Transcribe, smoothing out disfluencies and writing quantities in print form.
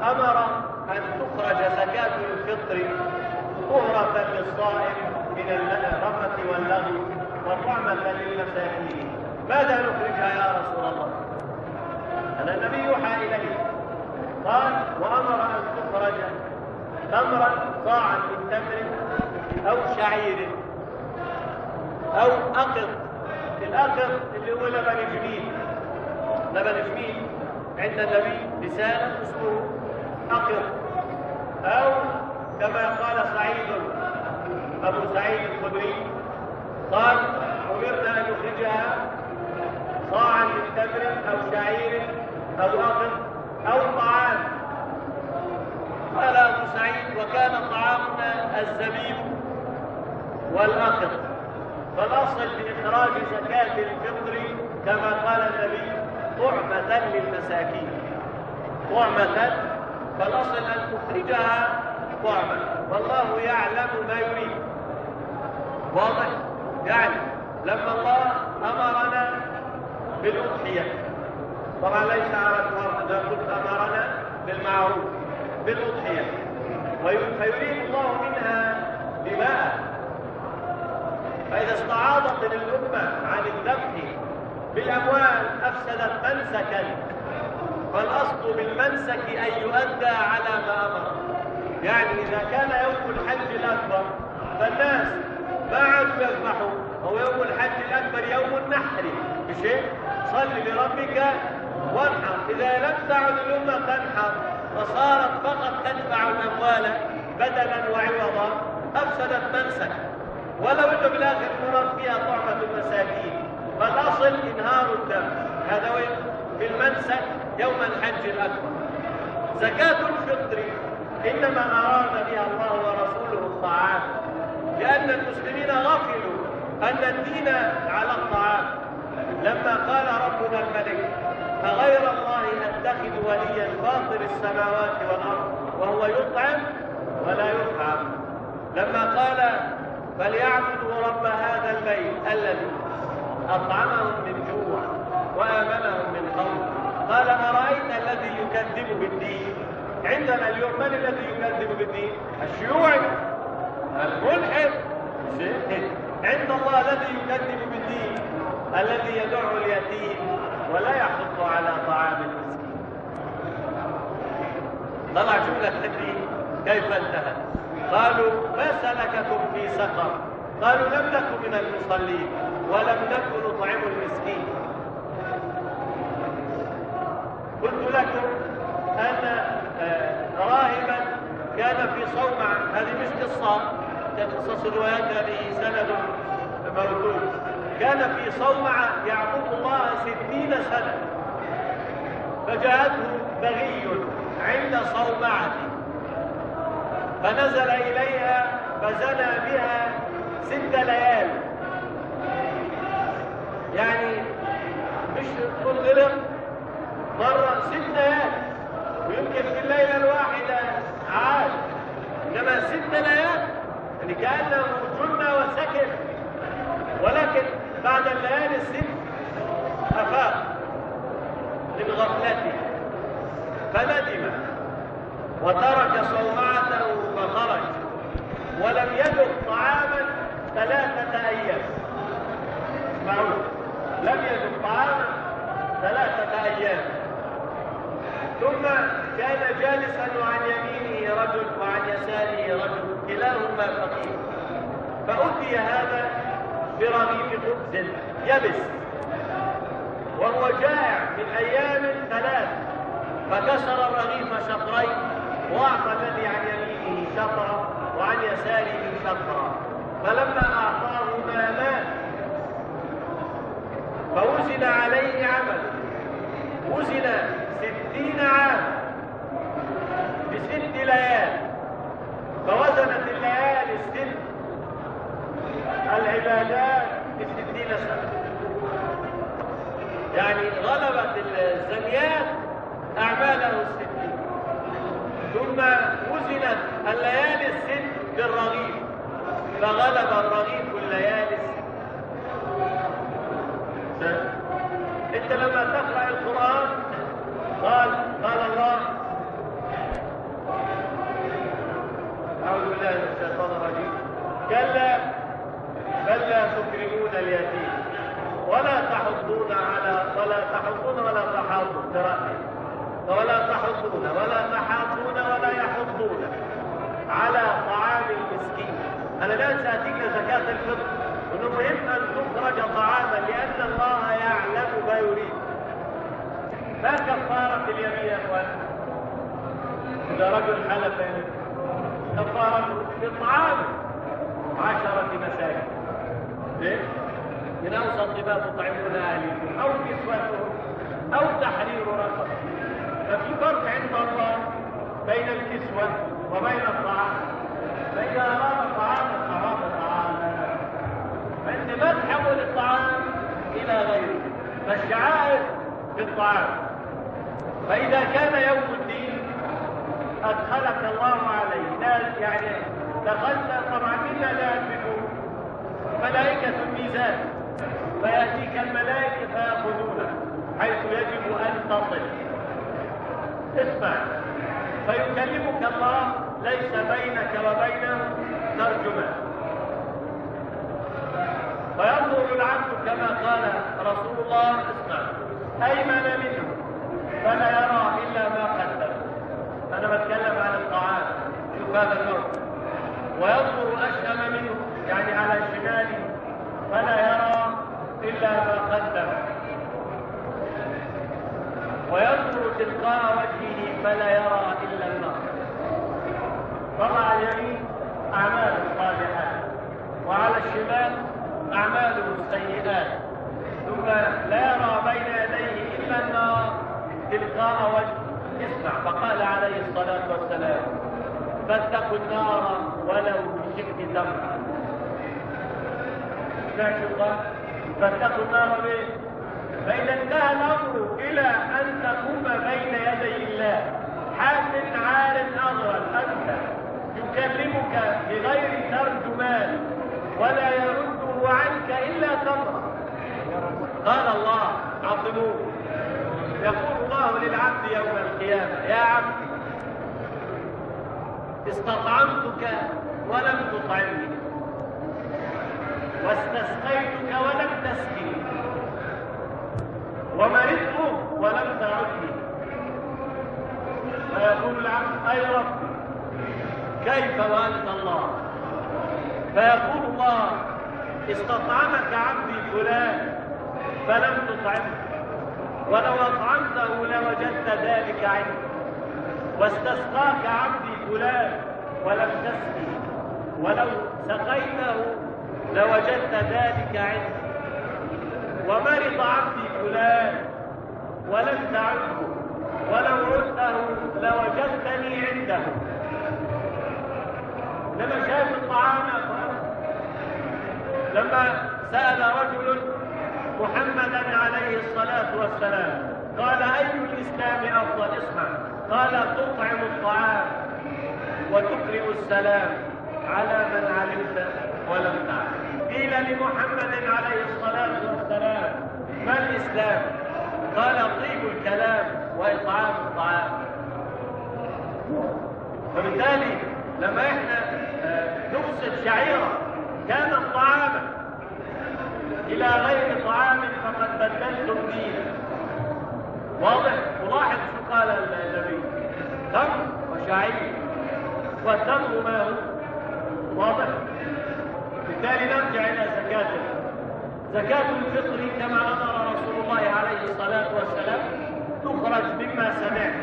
أمر أن تخرج زكاة الفطر طهرة للصائم من الرفث واللغو وطعمة للمساكين. ماذا نخرجها يا رسول الله؟ أن النبي يوحى إليه قال: وأمر أن تخرج تمرا صاعا من تمر أو شعير أو أقط. الأقط اللي هو لبن جميل. لبن جميل عند النبي رسالة اسمه أقط، أو كما قال أبو سعيد الخدري قال: أمرنا أن نخرجها صاعا من تمر أو شعير أو أقط أو طعام. قال أبو سعيد: وكان طعامنا الزبيب والأقط. فالأصل في إخراج زكاة الفطر كما قال النبي طعمة للمساكين. طعمة، فالأصل أن تخرجها طعمة، والله يعلم ما يريد. واضح؟ يعني لما الله أمرنا بالأضحية، طبعا ليس على الفرض، نقول أمرنا بالمعروف بالأضحية، فيريد الله منها دماء. فإذا استعاضت الأمة عن الذبح بالأموال أفسدت منسكا، فالأصل بالمنسك أن يؤدى على ما أمر. يعني إذا كان يوم الحج الأكبر فالناس ما عادوا يذبحوا، هو يوم الحج الأكبر يوم النحر، بشيء صل لربك وانحر. إذا لم تعد الأمة تنحر وصارت فقط تدفع الأموال بدلا وعوضا أفسدت منسك، ولو أنه بالآخر مرض فيها طعمة المساكين. فالأصل إنهار الدم، هذا وين بالمنسك يوم الحج الأكبر. زكاة الفطر إنما أراد بها الله ورسوله الطعام، لأن المسلمين غفلوا أن الدين على الطعام. لما قال ربنا الملك: أغير الله أتخذ وليا فاطر السماوات والأرض وهو يطعم ولا يطعم. لما قال: فليعبدوا رب هذا البيت الذي أطعمهم من جوع وآمنهم من خوف. قال: أرأيت الذي يكذب بالدين؟ عندنا اليوم من الذي يكذب بالدين؟ الشيوعي الملحد. عند الله الذي يكذب بالدين الذي يدع اليتيم ولا يحض على طعام المسكين. طلع جملة الدين كيف انتهت؟ قالوا: ما سلككم في سقر؟ قالوا: لم نكن من المصلين ولم نكن نطعم المسكين. قلت لكم أن راهبا كان في صومعة، هذه مش قصة، قصص الروايات هذه سند موجود. كان في صومعة يعبد الله 60 سنة، فجاءته بغي عند صومعته فنزل إليها فزنى بها 6 ليال. يعني مش تنغلق مرة 6 ليال، ويمكن في الليلة الواحدة عاد، إنما 6 ليال يعني كأنه جن وسكن. ولكن بعد الليالي ال6 أفاق من غفلته فندم وترك صومعته فخرج، ولم يذق طعاما 3 أيام. معروف لم يذق طعاما 3 أيام. ثم كان جالسا وعن يمينه رجل وعن يساره رجل، كلاهما فقير. فأتي هذا برغيف خبز يبس وهو جائع من أيام 3، فكسر الرغيف شطرين وأعطى الذي عن يمينه شطرا وعن يساره شطرا. فلما أعطاه ما مات فوزن عليه عمل، وزن 60 عام ب6 ليال، فوزنت الليالي 6 العبادات ب60 سنة. يعني غلبت الزنيات أعماله 60. ثم وزنت الليالي 6 بالرغيف، فغلب الرغيف الليالي 6. انت لما تقرأ القرآن قال الله: برأسه. ولا تحضون ولا تحاضون ولا يحضون على طعام المسكين. أنا لا سأتيك زكاة الفطر، وإنه مهم أن تخرج طعاما لأن الله يعلم ما يريد. ما كفارة اليمين يا أخوان؟ إذا رجل حلف كفارة بطعام 10 مساكين. ليه؟ من أوسط ما تطعمون أهلكم أو كسوتهم أو تحرير رقبة. ففي فرق عند الله بين الكسوة وبين الطعام. فإذا أراد طعاما أراد طعاما، فأنت ما تحول الطعام إلى غيره. فالشعائر في الطعام. فإذا كان يوم الدين أدخلك الله عليه، لا يعني دخلت طبعا منا لا يدركون ملائكة الميزان، فيأتيك الملائكة فيأخذونك حيث يجب أن تصل. اسمع، فيكلمك الله ليس بينك وبينه ترجمان، فينظر العبد كما قال رسول الله اسمع أيمن منه فلا يرى إلا ما قدم. أنا بتكلم عن الطعام، شوف هذا الموقف. وينظر أشأم منه يعني على شماله فلا يرى إلا ما قدم. وينظر تلقاء وجهه فلا يرى إلا النار. طبعا اليمين أعمال الصالحات، وعلى الشمال أعماله السيئات، ثم لا يرى بين يديه إلا النار تلقاء وجهه. اسمع، فقال عليه الصلاة والسلام فاتقوا النار ولو بشق تمرة. اسمع شو قال؟ فاتقوا النار ليه؟ فإذا انتهى الأمر إلى أن تقوم بين يدي الله حاكم عار أغرل أنت يكلمك بغير ترجمان ولا يرده عنك إلا تمرة. قال الله عظموه، يقول الله للعبد يوم القيامة يا عبد استطعمتك ولم تطعمني، واستسقيتك ولم تسقني، ومرضت ولم تعدني. فيقول العبد أي رب كيف وأنت الله؟ فيقول الله استطعمك عبدي فلان فلم تطعمه، ولو أطعمته لوجدت ذلك عنده، واستسقاك عبدي فلان ولم تسقي، ولو سقيته لوجدت ذلك عنده، ومرض عبدي فلان ولم تعده، ولو عدته لوجدتني عنده. لما شاف الطعام لما سأل رجل محمدا عليه الصلاة والسلام قال أي الإسلام أفضل؟ اسمع، قال تطعم الطعام وتقرئ السلام على من علمت ولم تعلم. قيل لمحمد عليه الصلاة والسلام ما الإسلام؟ قال طيب الكلام وإطعام الطعام. وبالتالي لما احنا نقصد شعيرة كانت طعاما إلى غير طعام فقد بدلتم دينا. واضح؟ ولاحظ شو قال النبي، تمر وشعير، والتمر ما هو؟ واضح؟ بالتالي نرجع إلى زكاة الفطر كما أمر رسول الله عليه الصلاة والسلام تخرج مما سمعت